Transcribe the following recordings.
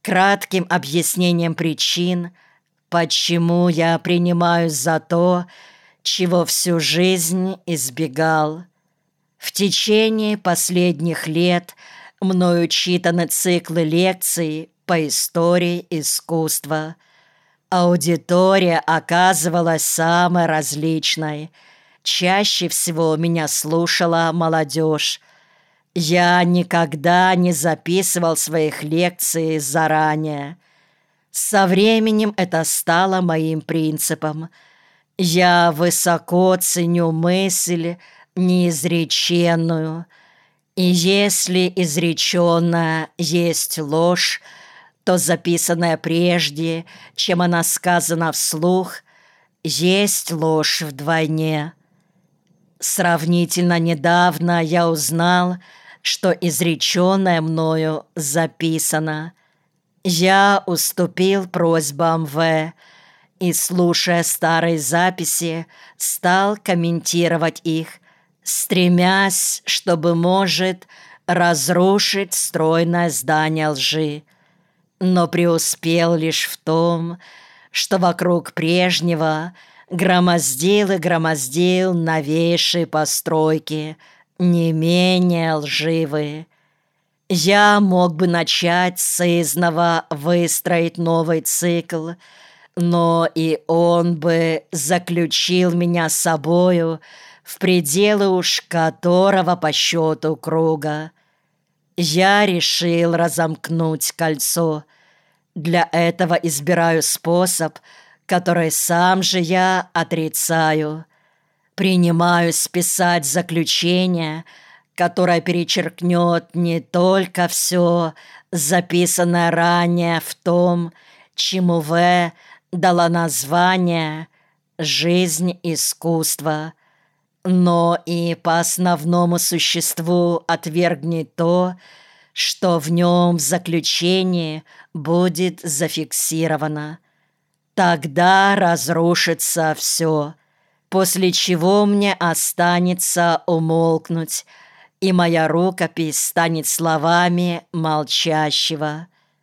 кратким объяснением причин, почему я принимаюсь за то, чего всю жизнь избегал. В течение последних лет мною читаны циклы лекций по истории искусства. Аудитория оказывалась самой различной. Чаще всего меня слушала молодежь. Я никогда не записывал своих лекций заранее. Со временем это стало моим принципом. Я высоко ценю мысль неизреченную, и если изреченная есть ложь, то записанная прежде, чем она сказана вслух, есть ложь вдвойне. Сравнительно недавно я узнал, что изреченное мною записано. Я уступил просьбам В. и, слушая старые записи, стал комментировать их, стремясь, чтобы, может, разрушить стройное здание лжи. Но преуспел лишь в том, что вокруг прежнего громоздил и громоздил новейшие постройки, не менее лживые. Я мог бы начать сызнова выстроить новый цикл, но и он бы заключил меня с собою в пределы уж которого по счету круга. Я решил разомкнуть кольцо. Для этого избираю способ, который сам же я отрицаю. Принимаюсь писать заключение, которое перечеркнет не только все, записанное ранее в том, чему В дала название «Жизнь искусства», но и по основному существу отвергнет то, что в нем в заключении будет зафиксировано. Тогда разрушится все, после чего мне останется умолкнуть, и моя рукопись станет словами молчащего.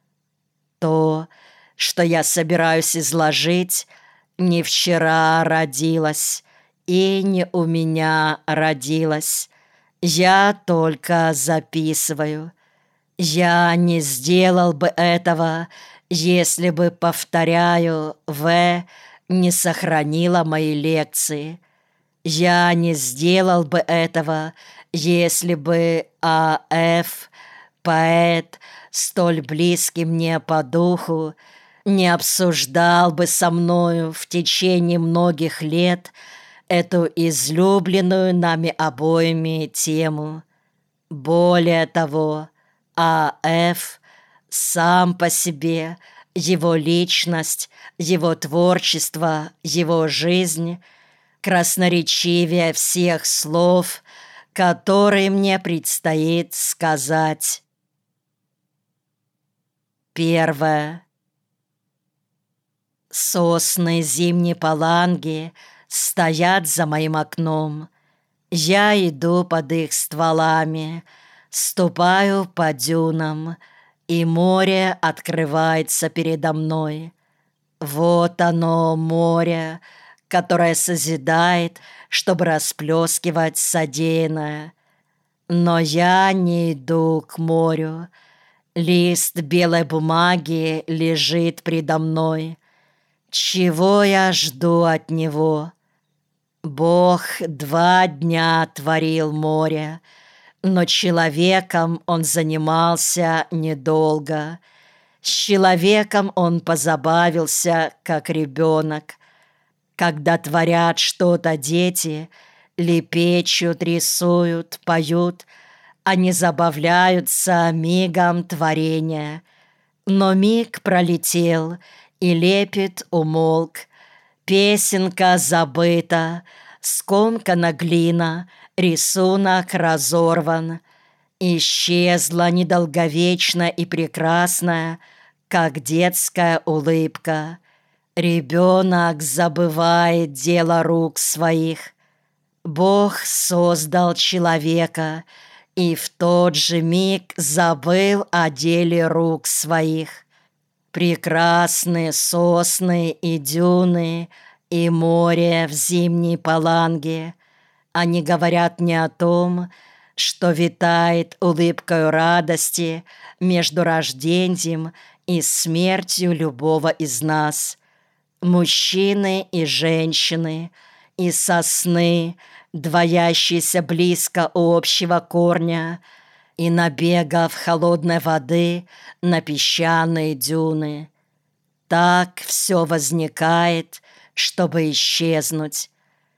То, что я собираюсь изложить, не вчера родилось и не у меня родилось. Я только записываю. Я не сделал бы этого, если бы, повторяю, В не сохранила мои лекции. Я не сделал бы этого, если бы А.Ф., поэт, столь близкий мне по духу, не обсуждал бы со мною в течение многих лет эту излюбленную нами обоими тему. Более того, А.Ф. сам по себе, его личность, его творчество, его жизнь красноречивее всех слов, которые мне предстоит сказать. Первое. Сосны зимней Паланги стоят за моим окном. Я иду под их стволами, ступаю по дюнам, и море открывается передо мной. Вот оно, море, которое созидает, чтобы расплескивать содеянное. Но я не иду к морю. Лист белой бумаги лежит предо мной. Чего я жду от него? Бог 2 дня творил море, но человеком он занимался недолго. С человеком он позабавился, как ребенок. Когда творят что-то дети, лепечут, рисуют, поют, они забавляются мигом творения. Но миг пролетел, и лепет умолк. Песенка забыта, скомкана глина, рисунок разорван. Исчезла недолговечная и прекрасная, как детская улыбка. Ребенок забывает дело рук своих. Бог создал человека и в тот же миг забыл о деле рук своих. Прекрасны сосны и дюны, и море в зимней Паланге. Они говорят мне о том, что витает улыбкою радости между рождением и смертью любого из нас. Мужчины и женщины, и сосны, двоящиеся близко у общего корня, и набегов холодной воды на песчаные дюны. Так все возникает, чтобы исчезнуть.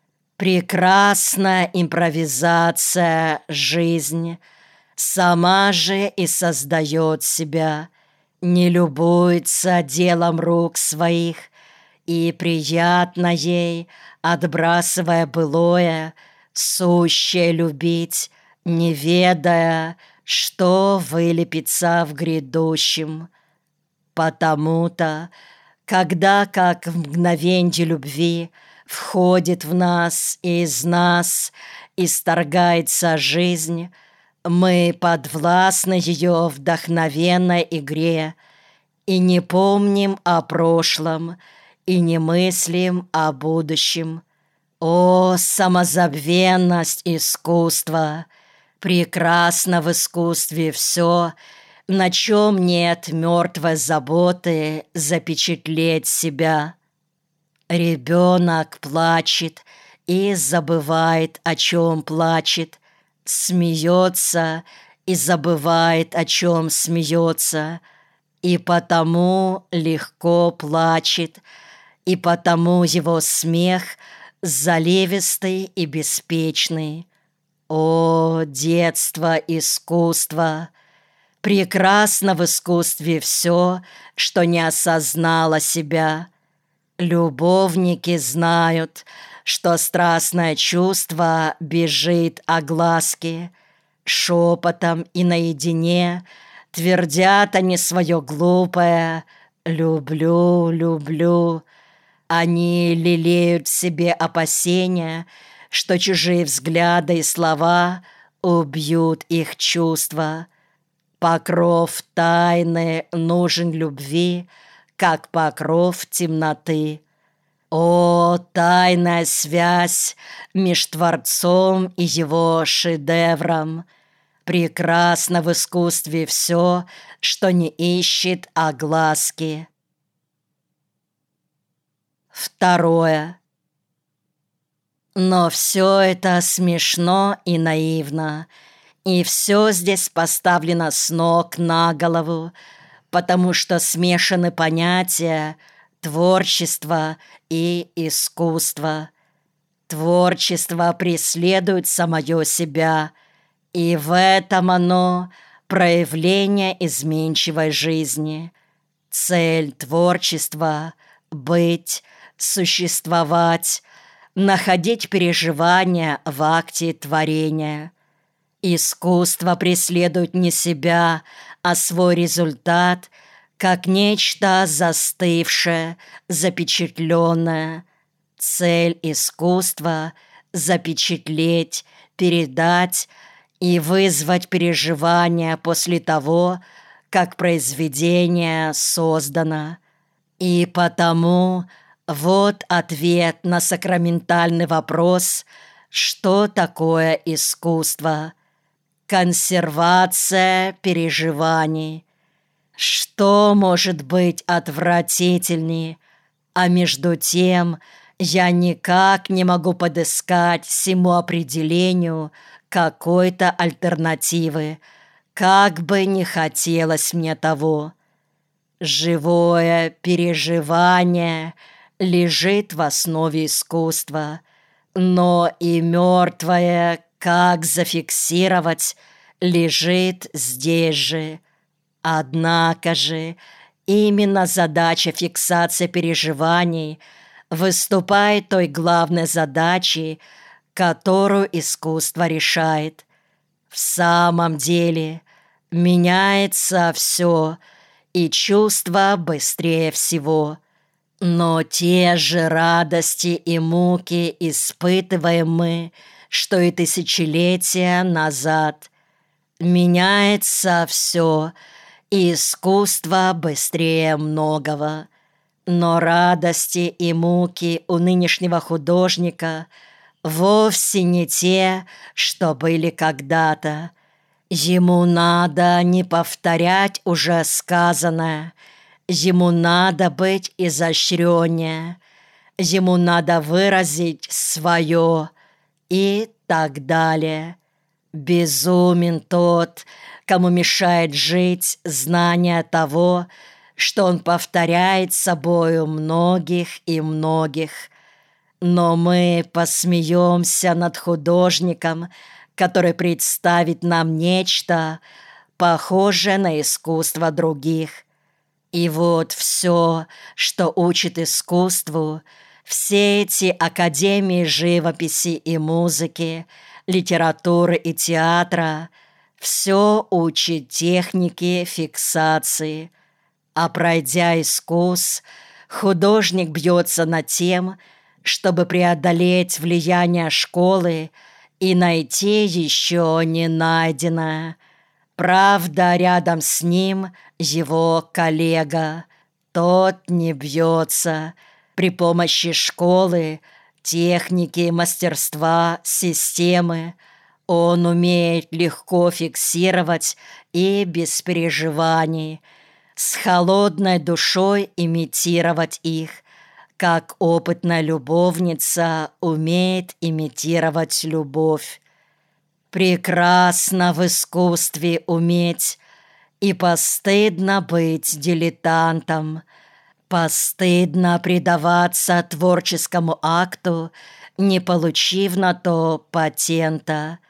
Прекрасная импровизация жизнь, сама же и создает себя, не любуется делом рук своих, и приятно ей, отбрасывая былое, сущее любить, не ведая, что вылепится в грядущем. Потому-то, когда, как в мгновенье любви, входит в нас и из нас исторгается жизнь, мы подвластны ее вдохновенной игре и не помним о прошлом, и не мыслим о будущем. О, самозабвенность искусства! Прекрасно в искусстве все, на чем нет мертвой заботы запечатлеть себя. Ребенок плачет и забывает, о чем плачет, смеется и забывает, о чем смеется, и потому легко плачет, и потому его смех заливистый и беспечный. О, детство искусства! Прекрасно в искусстве все, что не осознало себя. Любовники знают, что страстное чувство бежит о глазки. Шепотом и наедине твердят они свое глупое «люблю, люблю». Они лелеют в себе опасения, что чужие взгляды и слова убьют их чувства. Покров тайны нужен любви, как покров темноты. О, тайная связь меж Творцом и его шедевром! Прекрасно в искусстве все, что не ищет огласки. Второе. Но все это смешно и наивно, и все здесь поставлено с ног на голову, потому что смешаны понятия творчества и искусства. Творчество преследует самое себя, и в этом оно проявление изменчивой жизни. Цель творчества — быть, существовать, находить переживания в акте творения. Искусство преследует не себя, а свой результат, как нечто застывшее, запечатленное. Цель искусства — запечатлеть, передать и вызвать переживания после того, как произведение создано. И потому вот ответ на сакраментальный вопрос, что такое искусство. Консервация переживаний. Что может быть отвратительнее? А между тем я никак не могу подыскать всему определению какой-то альтернативы, как бы не хотелось мне того. Живое переживание лежит в основе искусства, но и мертвое, как зафиксировать, лежит здесь же. Однако же именно задача фиксации переживаний выступает той главной задачей, которую искусство решает. В самом деле меняется все, и чувства быстрее всего. Но те же радости и муки испытываем мы, что и тысячелетия назад. Меняется все, и искусство быстрее многого. Но радости и муки у нынешнего художника вовсе не те, что были когда-то. Ему надо не повторять уже сказанное, ему надо быть изощреннее, ему надо выразить свое и так далее. Безумен тот, кому мешает жить знание того, что он повторяет собою многих и многих. Но мы посмеемся над художником, который представит нам нечто, похожее на искусство других. И вот все, что учит искусству, все эти академии живописи и музыки, литературы и театра, все учит технике фиксации. А пройдя искус, художник бьется над тем, чтобы преодолеть влияние школы и найти еще не найденное. Правда, рядом с ним его коллега. Тот не бьется. При помощи школы, техники, мастерства, системы он умеет легко фиксировать и без переживаний, с холодной душой имитировать их, как опытная любовница умеет имитировать любовь. Прекрасно в искусстве уметь, и постыдно быть дилетантом, постыдно предаваться творческому акту, не получив на то патента.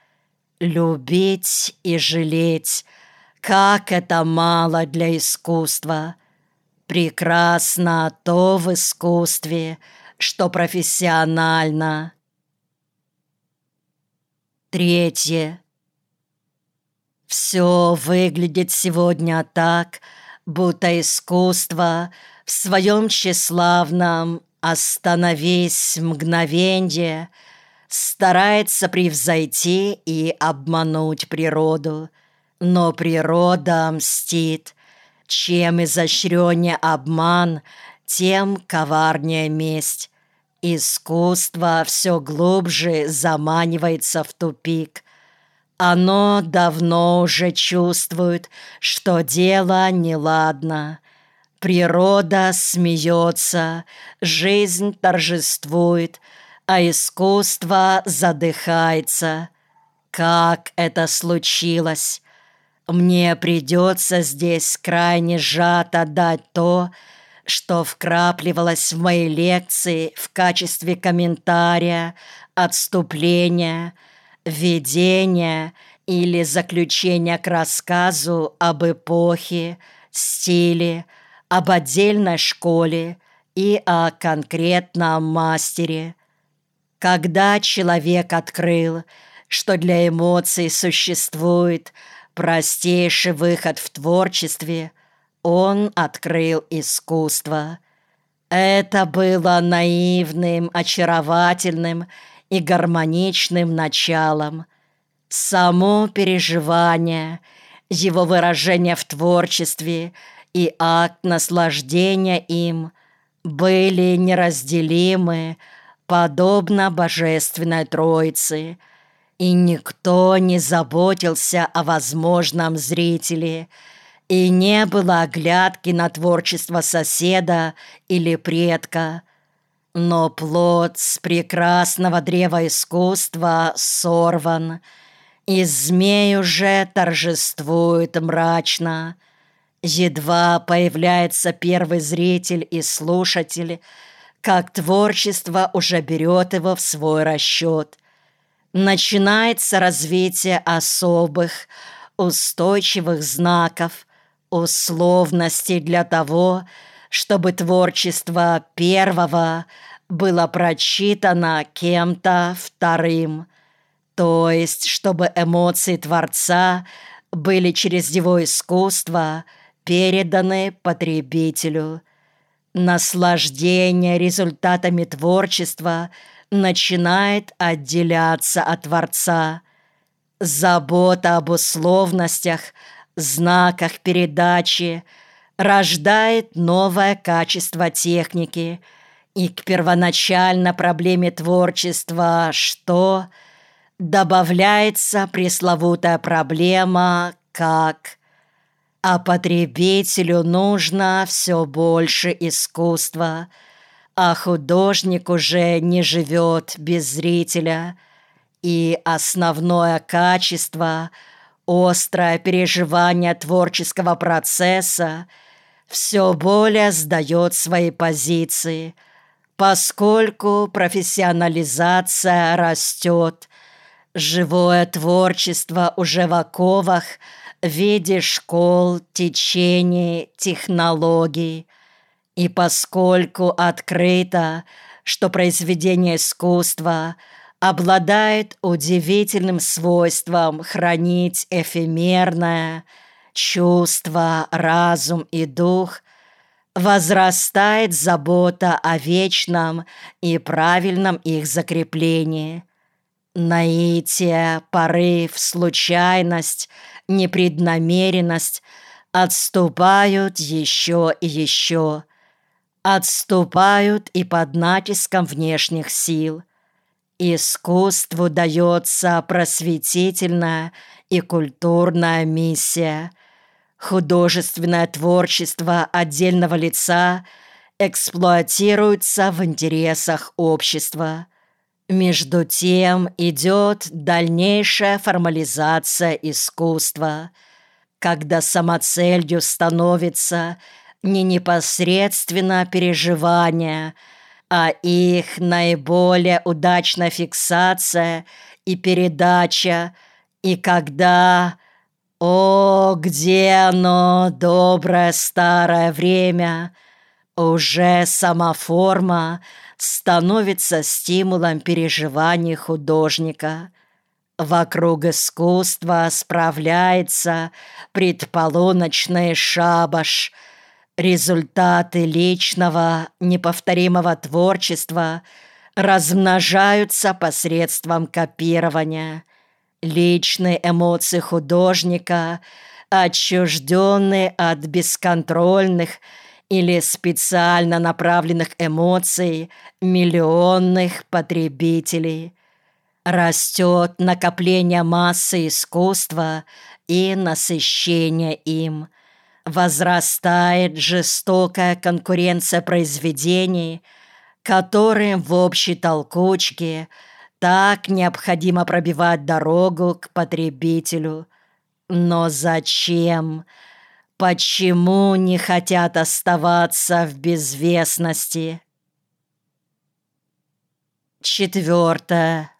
Любить и жалеть, как это мало для искусства. Прекрасно то в искусстве, что профессионально. Третье. Все выглядит сегодня так, будто искусство в своем тщеславном «остановись мгновенье» старается превзойти и обмануть природу. Но природа мстит. Чем изощреннее обман, тем коварнее месть. Искусство все глубже заманивается в тупик. Оно давно уже чувствует, что дело неладно. Природа смеется, жизнь торжествует, а искусство задыхается. Как это случилось? Мне придется здесь крайне сжато дать то, что вкрапливалось в мои лекции в качестве комментария, отступления, введения или заключения к рассказу об эпохе, стиле, об отдельной школе и о конкретном мастере. Когда человек открыл, что для эмоций существует простейший выход в творчестве, он открыл искусство. Это было наивным, очаровательным и гармоничным началом. Само переживание, его выражение в творчестве и акт наслаждения им были неразделимы, подобно Божественной Троице, и никто не заботился о возможном зрителе, и не было оглядки на творчество соседа или предка. Но плод с прекрасного древа искусства сорван, и змей уже торжествует мрачно. Едва появляется первый зритель и слушатель, как творчество уже берет его в свой расчет. Начинается развитие особых, устойчивых знаков, условностей для того, чтобы творчество первого было прочитано кем-то вторым, то есть чтобы эмоции Творца были через его искусство переданы потребителю. Наслаждение результатами творчества начинает отделяться от Творца. Забота об условностях знаках передачи рождает новое качество техники, и к первоначальной проблеме творчества «что?» добавляется пресловутая проблема «как?». А потребителю нужно все больше искусства, а художник уже не живет без зрителя, и основное качество, острое переживание творческого процесса все более сдает свои позиции, поскольку профессионализация растет, живое творчество уже в оковах в виде школ, течений, технологий. И поскольку открыто, что произведение искусства обладает удивительным свойством хранить эфемерное, чувство, разум и дух, возрастает забота о вечном и правильном их закреплении. Наитие, порыв, случайность, непреднамеренность отступают еще и еще. Отступают и под натиском внешних сил. Искусству дается просветительная и культурная миссия. Художественное творчество отдельного лица эксплуатируется в интересах общества. Между тем идет дальнейшая формализация искусства, когда самоцелью становится не непосредственно переживание, а их наиболее удачная фиксация и передача, и когда «О, где оно, доброе старое время!» уже сама форма становится стимулом переживаний художника. Вокруг искусства справляется предполуночный шабаш. Результаты личного, неповторимого творчества размножаются посредством копирования. Личные эмоции художника отчуждены от бесконтрольных или специально направленных эмоций миллионных потребителей. Растет накопление массы искусства и насыщение им. Возрастает жестокая конкуренция произведений, которым в общей толкучке так необходимо пробивать дорогу к потребителю. Но зачем? Почему не хотят оставаться в безвестности? 4.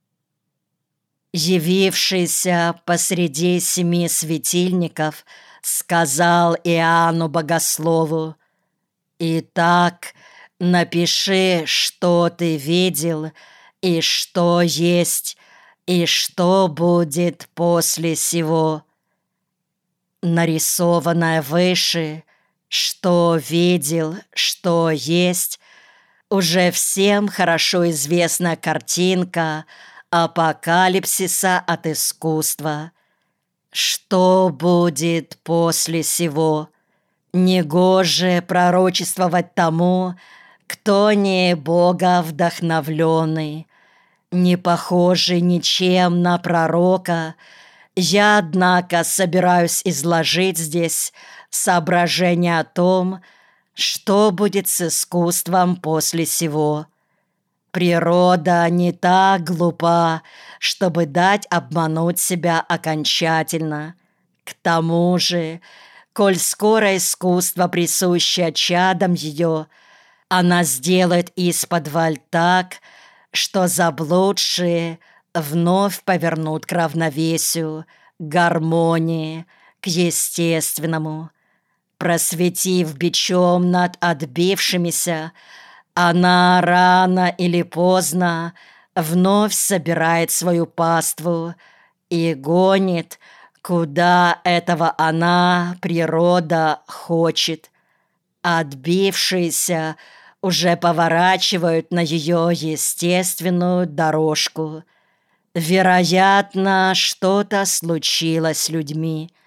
Явившийся посреди 7 светильников сказал Иоанну Богослову: «Итак, напиши, что ты видел, и что есть, и что будет после сего». Нарисованное выше, что видел, что есть, уже всем хорошо известная картинка апокалипсиса от искусства. Что будет после сего? Негоже пророчествовать тому, кто не Бога вдохновленный, не похожий ничем на пророка. Я, однако, собираюсь изложить здесь соображения о том, что будет с искусством после сего. Природа не так глупа, чтобы дать обмануть себя окончательно. К тому же, коль скоро искусство присуще чадам ее, она сделает исподволь так, что заблудшие вновь повернут к равновесию, к гармонии, к естественному. Просветив бичом над отбившимися, она рано или поздно вновь собирает свою паству и гонит, куда этого она, природа, хочет. Отбившиеся уже поворачивают на ее естественную дорожку. Вероятно, что-то случилось с людьми.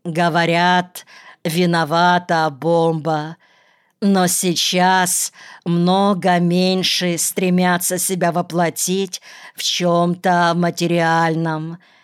Говорят, виновата бомба. Но сейчас много меньше стремятся себя воплотить в чем-то материальном.